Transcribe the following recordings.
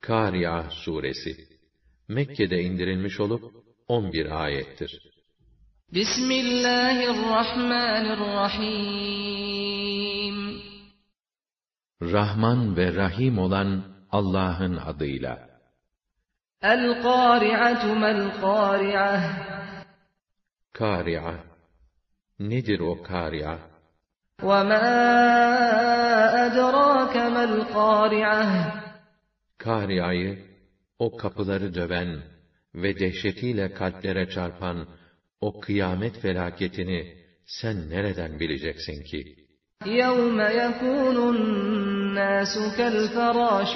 Kâri'a suresi Mekke'de indirilmiş olup 11 ayettir. Bismillahirrahmanirrahim. Rahman ve Rahim olan Allah'ın adıyla. El-Kâri'atu mel-Kâri'ah. Kâri'a. Nedir o Kâri'a? وَمَا أَدْرَاكَ مَا الْقَارِعَةُ. Kâria'yı, o kapıları döven ve dehşetiyle kalplere çarpan o kıyamet felaketini sen nereden bileceksin ki? يَوْمَ يَكُونُ النَّاسُ كَالْفَرَاشِ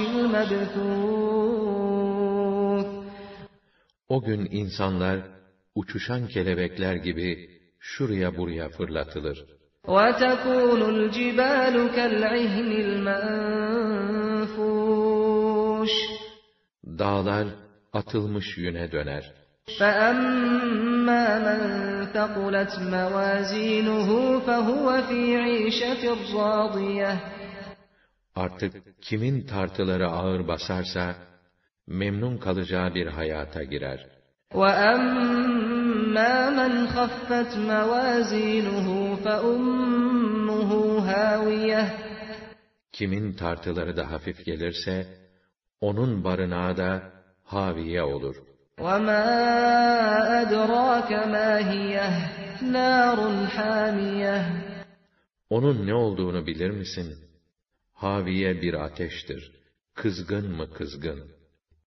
الْمَبْثُوثِ. O gün insanlar uçuşan kelebekler gibi şuraya buraya fırlatılır. وَتَكُونُ الْجِبَالُ كَالْعِهْنِ الْمَنفُوشِ. Dağlar atılmış yüne döner. فَأَمَّا مَنْ ثَقُلَتْ مَوَازِينُهُ فَهُوَ فِي عِيشَةٍ رَاضِيَةٍ. Artık kimin tartıları ağır basarsa, memnun kalacağı bir hayata girer. وَأَمَّا مَنْ خَفَّتْ مَوَازِينُهُ فَأُمُّهُ هَاوِيَةٌ. Kimin tartıları da hafif gelirse, onun barınağı da haviye olur. وَمَا أَدْرَاكَ مَا هِيَهْ نَارٌ حَامِيَةٌ. Onun ne olduğunu bilir misin? Haviye bir ateştir. Kızgın mı kızgın?